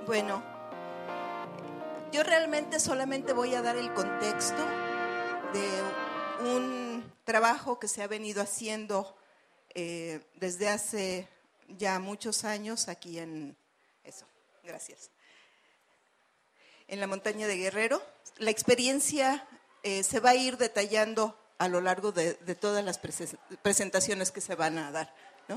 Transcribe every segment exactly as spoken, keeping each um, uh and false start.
Bueno, yo realmente solamente voy a dar el contexto de un trabajo que se ha venido haciendo eh, desde hace ya muchos años aquí en eso, gracias. En la montaña de Guerrero. La experiencia eh, se va a ir detallando a lo largo de, de todas las presen- presentaciones que se van a dar, ¿no?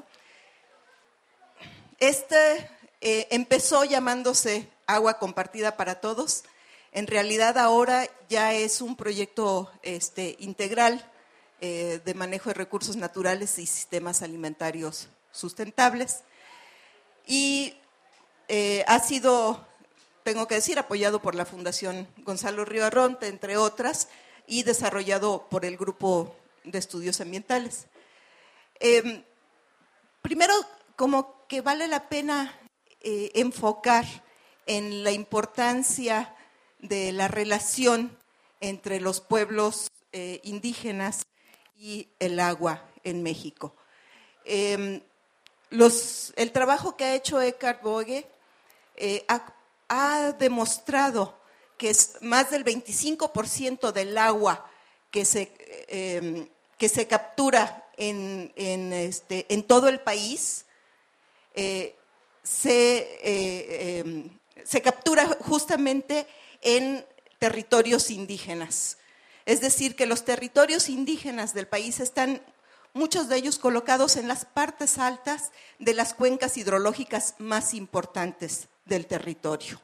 Este eh, empezó llamándose Agua Compartida para Todos. En realidad ahora ya es un proyecto este, integral eh, de manejo de recursos naturales y sistemas alimentarios sustentables. Y eh, ha sido, tengo que decir, apoyado por la Fundación Gonzalo Río Arronte, entre otras, y desarrollado por el Grupo de Estudios Ambientales. Eh, primero, como que vale la pena eh, enfocar en la importancia de la relación entre los pueblos eh, indígenas y el agua en México. Eh, los, el trabajo que ha hecho Eckhart Boege eh, ha, ha demostrado que es más del veinticinco por ciento del agua que se, eh, que se captura en, en, este, en todo el país eh, se, eh, eh, se captura justamente en territorios indígenas. Es decir, que los territorios indígenas del país están, muchos de ellos colocados en las partes altas de las cuencas hidrológicas más importantes del territorio.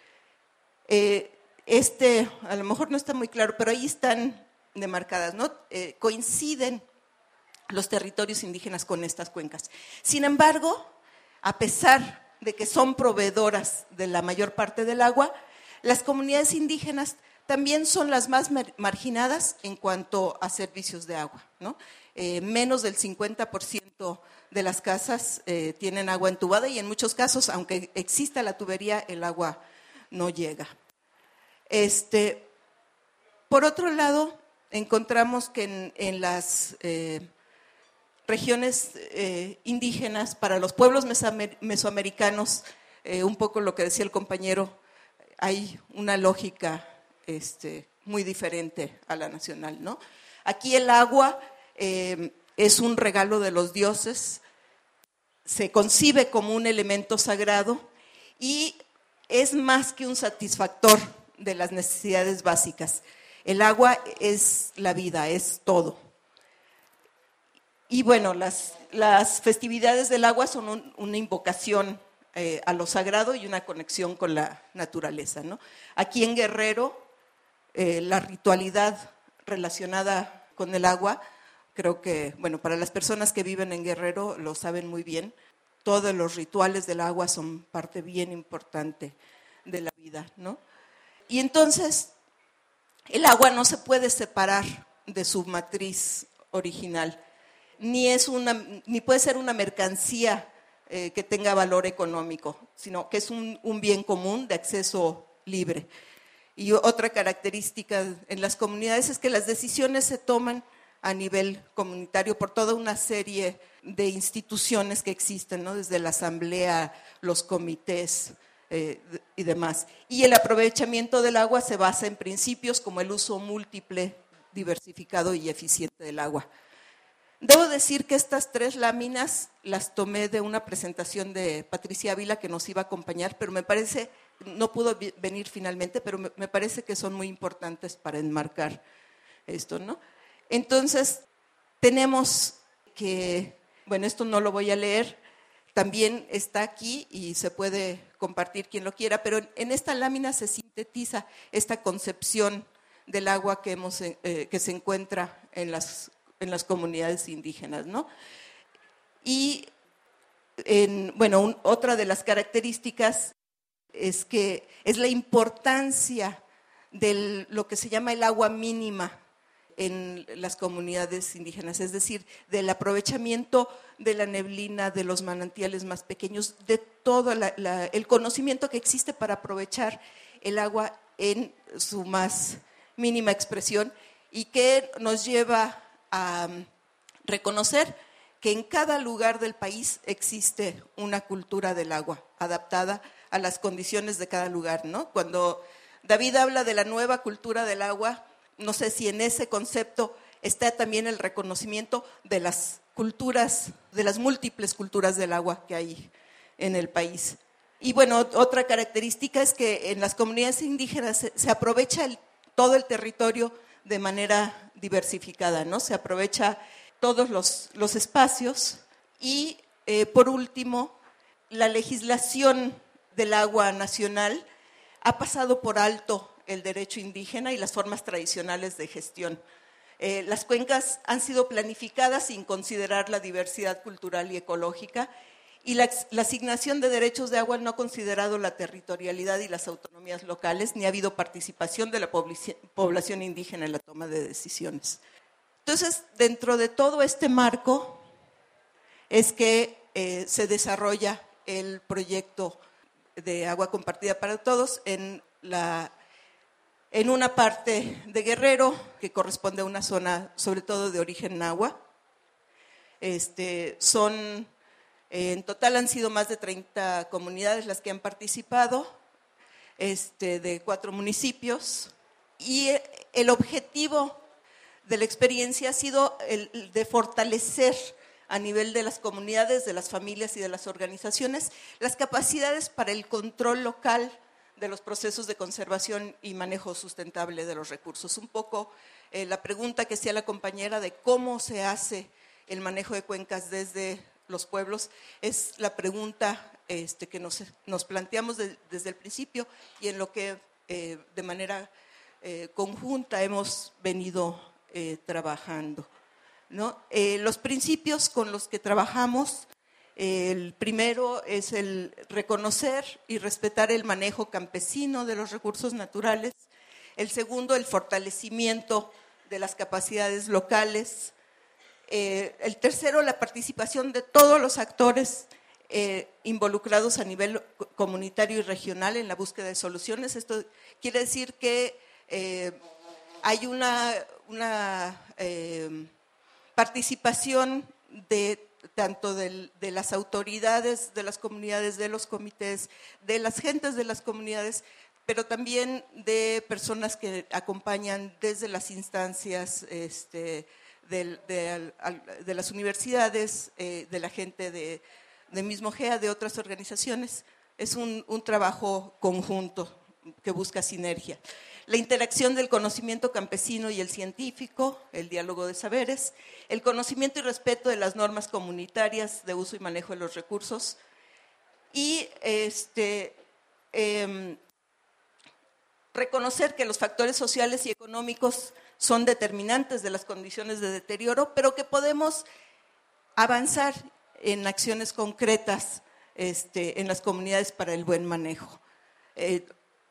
Eh, este, a lo mejor no está muy claro, pero ahí están demarcadas, ¿no? Eh, coinciden los territorios indígenas con estas cuencas. Sin embargo, a pesar de que son proveedoras de la mayor parte del agua, las comunidades indígenas también son las más marginadas en cuanto a servicios de agua, ¿no? Eh, menos del cincuenta por ciento de las casas eh, tienen agua entubada y en muchos casos, aunque exista la tubería, el agua no llega. Este, por otro lado, encontramos que en, en las eh, regiones eh, indígenas, para los pueblos mesoamericanos, eh, un poco lo que decía el compañero, hay una lógica este, muy diferente a la nacional, ¿no? Aquí el agua eh, es un regalo de los dioses, se concibe como un elemento sagrado y es más que un satisfactor de las necesidades básicas. El agua es la vida, es todo. Y bueno, las, las festividades del agua son un, una invocación eh, a lo sagrado y una conexión con la naturaleza, ¿no? Aquí en Guerrero, eh, la ritualidad relacionada con el agua, creo que, bueno, para las personas que viven en Guerrero lo saben muy bien, todos los rituales del agua son parte bien importante de la vida, ¿no? Y entonces, el agua no se puede separar de su matriz original. Ni, es una, ni puede ser una mercancía eh, que tenga valor económico, sino que es un, un bien común de acceso libre. Y otra característica en las comunidades es que las decisiones se toman a nivel comunitario por toda una serie de instituciones que existen, ¿no? Desde la asamblea, los comités eh, y demás. Y el aprovechamiento del agua se basa en principios como el uso múltiple, diversificado y eficiente del agua. Debo decir que estas tres láminas las tomé de una presentación de Patricia Ávila que nos iba a acompañar, pero me parece, no pudo venir finalmente, pero me parece que son muy importantes para enmarcar esto, ¿no? Entonces, tenemos que, bueno, esto no lo voy a leer, también está aquí y se puede compartir quien lo quiera, pero en esta lámina se sintetiza esta concepción del agua que, hemos, eh, que se encuentra en las en las comunidades indígenas, ¿no? Y, en, bueno, un, otra de las características es que es la importancia de lo que se llama el agua mínima en las comunidades indígenas, es decir, del aprovechamiento de la neblina, de los manantiales más pequeños, de todo la, la, el conocimiento que existe para aprovechar el agua en su más mínima expresión y que nos lleva a reconocer que en cada lugar del país existe una cultura del agua adaptada a las condiciones de cada lugar, ¿no? Cuando David habla de la nueva cultura del agua, no sé si en ese concepto está también el reconocimiento de las culturas, de las múltiples culturas del agua que hay en el país. Y bueno, otra característica es que en las comunidades indígenas se, se aprovecha el, todo el territorio de manera diversificada, ¿no? Se aprovecha todos los, los espacios y, eh, por último, la legislación del agua nacional ha pasado por alto el derecho indígena y las formas tradicionales de gestión. Eh, las cuencas han sido planificadas sin considerar la diversidad cultural y ecológica, y la, la asignación de derechos de agua no ha considerado la territorialidad y las autonomías locales, ni ha habido participación de la población indígena en la toma de decisiones. Entonces, dentro de todo este marco es que eh, se desarrolla el proyecto de agua compartida para todos en, la, en una parte de Guerrero, que corresponde a una zona sobre todo de origen náhuatl. Este, son... En total han sido más de treinta comunidades las que han participado, este, de cuatro municipios, y el objetivo de la experiencia ha sido el de fortalecer a nivel de las comunidades, de las familias y de las organizaciones las capacidades para el control local de los procesos de conservación y manejo sustentable de los recursos. Un poco eh, la pregunta que hacía la compañera de cómo se hace el manejo de cuencas desde los pueblos, es la pregunta este, que nos, nos planteamos de, desde el principio y en lo que eh, de manera eh, conjunta hemos venido eh, trabajando, ¿no? Eh, los principios con los que trabajamos, eh, el primero es el reconocer y respetar el manejo campesino de los recursos naturales, el segundo, el fortalecimiento de las capacidades locales. Eh, el tercero, la participación de todos los actores eh, involucrados a nivel comunitario y regional en la búsqueda de soluciones. Esto quiere decir que eh, hay una, una eh, participación de tanto de, de las autoridades de las comunidades, de los comités, de las gentes de las comunidades, pero también de personas que acompañan desde las instancias este, De, de, de las universidades, eh, de la gente de, de Mismo G E A, de otras organizaciones. Es un, un trabajo conjunto que busca sinergia. La interacción del conocimiento campesino y el científico, el diálogo de saberes, el conocimiento y respeto de las normas comunitarias de uso y manejo de los recursos y este, eh, reconocer que los factores sociales y económicos son determinantes de las condiciones de deterioro, pero que podemos avanzar en acciones concretas este, en las comunidades para el buen manejo. Eh,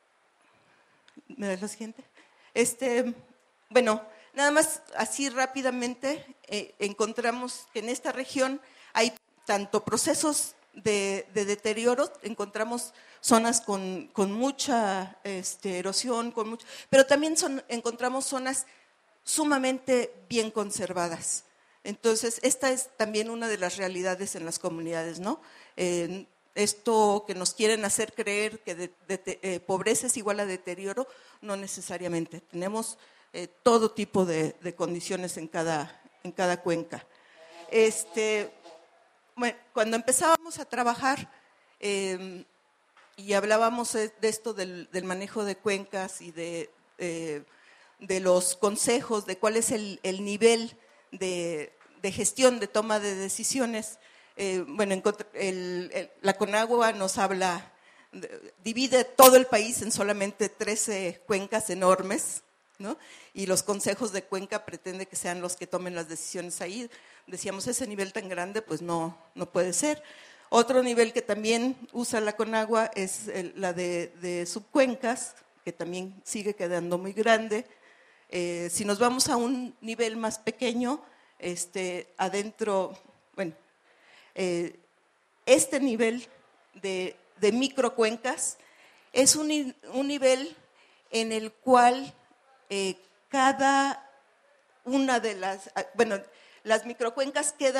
¿Me das la siguiente? Este, bueno, nada más así rápidamente, eh, encontramos que en esta región hay tanto procesos de, de deterioro, encontramos zonas con, con mucha este, erosión, con mucho, pero también son, encontramos zonas sumamente bien conservadas. Entonces, esta es también una de las realidades en las comunidades, ¿no? Eh, esto que nos quieren hacer creer que de, de, eh, pobreza es igual a deterioro, no necesariamente. Tenemos eh, todo tipo de, de condiciones en cada, en cada cuenca. Este, bueno, cuando empezábamos a trabajar eh, y hablábamos de esto del, del manejo de cuencas y de... Eh, de los consejos, de cuál es el, el nivel de, de gestión, de toma de decisiones. Eh, bueno, el, el, la Conagua nos habla, divide todo el país en solamente trece cuencas enormes, ¿no? Y los consejos de cuenca pretende que sean los que tomen las decisiones ahí. Decíamos, ese nivel tan grande, pues no, no puede ser. Otro nivel que también usa la Conagua es el, la de, de subcuencas, que también sigue quedando muy grande. Eh, si nos vamos a un nivel más pequeño, este, adentro, bueno, eh, este nivel de, de microcuencas es un, un nivel en el cual eh, cada una de las, bueno, las microcuencas quedan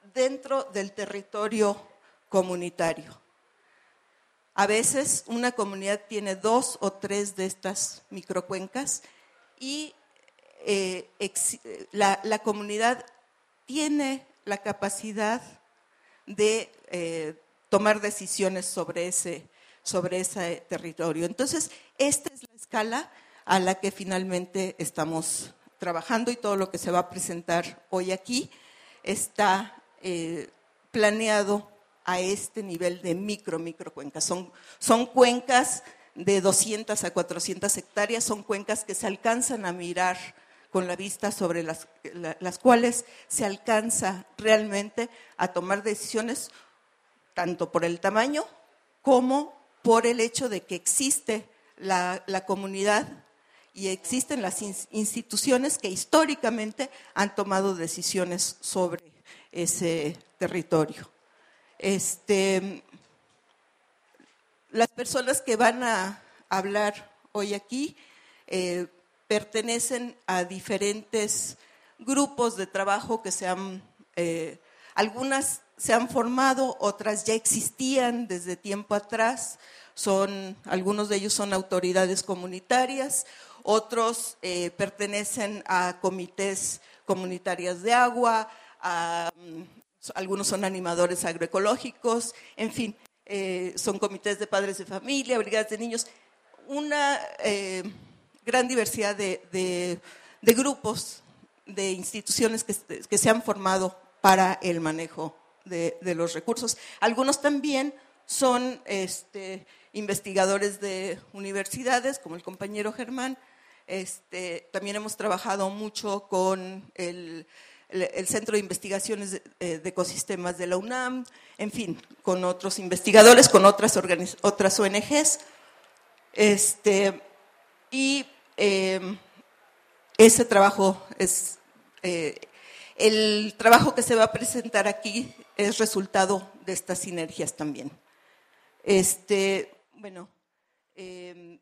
dentro del territorio comunitario. A veces una comunidad tiene dos o tres de estas microcuencas y eh, ex, la, la comunidad tiene la capacidad de eh, tomar decisiones sobre ese, sobre ese territorio. Entonces, esta es la escala a la que finalmente estamos trabajando y todo lo que se va a presentar hoy aquí está eh, planeado a este nivel de micro, micro cuencas. Son, son cuencas de doscientas a cuatrocientas hectáreas, son cuencas que se alcanzan a mirar con la vista sobre las, la, las cuales se alcanza realmente a tomar decisiones tanto por el tamaño como por el hecho de que existe la, la comunidad y existen las instituciones que históricamente han tomado decisiones sobre ese territorio. Este, las personas que van a hablar hoy aquí eh, pertenecen a diferentes grupos de trabajo que se han, eh, algunas se han formado, otras ya existían desde tiempo atrás, son, algunos de ellos son autoridades comunitarias, otros eh, pertenecen a comités comunitarios de agua, a, algunos son animadores agroecológicos, en fin, eh, son comités de padres de familia, brigadas de niños, una eh, gran diversidad de, de, de grupos, de instituciones que, que se han formado para el manejo de, de los recursos. Algunos también son este, investigadores de universidades, como el compañero Germán. Este, también hemos trabajado mucho con el, el, el Centro de Investigaciones de, de Ecosistemas de la UNAM, en fin, con otros investigadores, con otras, otras O N Ges. Este, y eh, ese trabajo es, eh, el trabajo que se va a presentar aquí es resultado de estas sinergias también. Este, bueno, eh,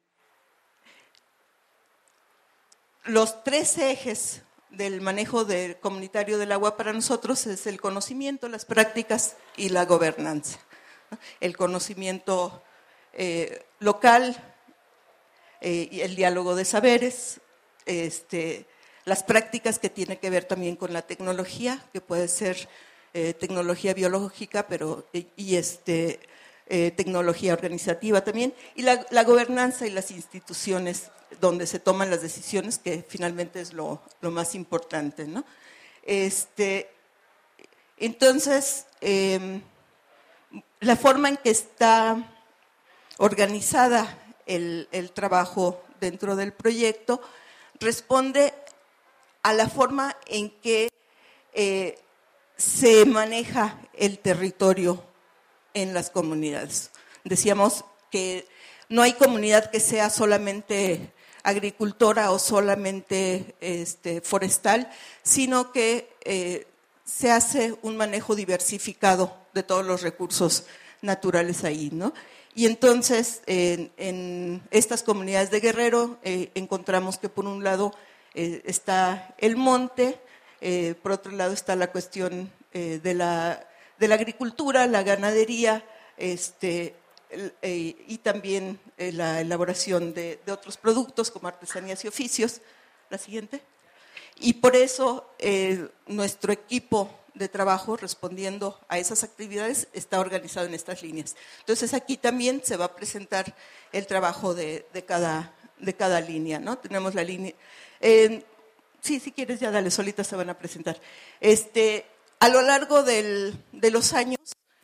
los tres ejes del manejo de, comunitario del agua para nosotros es el conocimiento, las prácticas y la gobernanza. El conocimiento eh, local, eh, y el diálogo de saberes, este, las prácticas que tienen que ver también con la tecnología, que puede ser eh, tecnología biológica, pero y, y este, eh, tecnología organizativa también, y la, la gobernanza y las instituciones donde se toman las decisiones, que finalmente es lo, lo más importante, ¿no? Este, entonces, eh, la forma en que está organizada el, el trabajo dentro del proyecto responde a la forma en que eh, se maneja el territorio en las comunidades. Decíamos que no hay comunidad que sea solamente agricultora o solamente este, forestal, sino que eh, se hace un manejo diversificado de todos los recursos naturales ahí, ¿no? Y entonces, en, en estas comunidades de Guerrero, eh, encontramos que por un lado eh, está el monte, eh, por otro lado está la cuestión eh, de, la, de la agricultura, la ganadería, este, el, eh, y también eh, la elaboración de, de otros productos como artesanías y oficios. La siguiente. Y por eso eh, nuestro equipo de trabajo respondiendo a esas actividades está organizado en estas líneas. Entonces aquí también se va a presentar el trabajo de, de, cada, de cada línea, ¿no? Tenemos la línea… Eh, sí, si quieres ya dale, solitas se van a presentar. Este, a lo largo del, de los años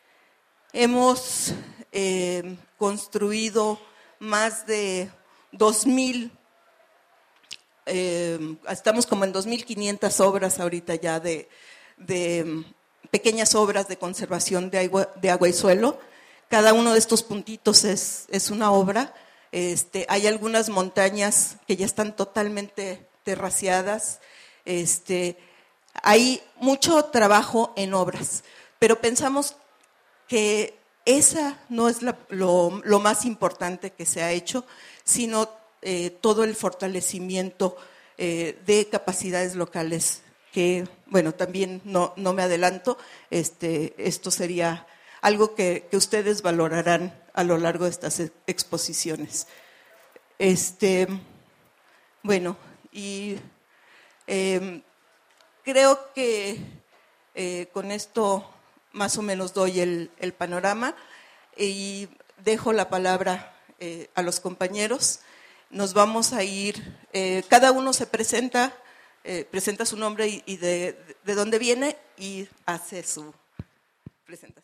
hemos eh, construido más de dos mil, eh, estamos como en dos mil quinientas obras ahorita ya de de pequeñas obras de conservación de agua, de agua y suelo. Cada uno de estos puntitos es, es una obra. Este, hay algunas montañas que ya están totalmente terraceadas. Este, hay mucho trabajo en obras, pero pensamos que esa no es la, lo, lo más importante que se ha hecho, sino eh, todo el fortalecimiento eh, de capacidades locales que, bueno, también no, no me adelanto, este, esto sería algo que, que ustedes valorarán a lo largo de estas exposiciones. Este, bueno, y eh, creo que eh, con esto más o menos doy el, el panorama y dejo la palabra eh, a los compañeros. Nos vamos a ir, eh, cada uno se presenta, eh, presenta su nombre y, y de, de dónde viene y hace su presentación.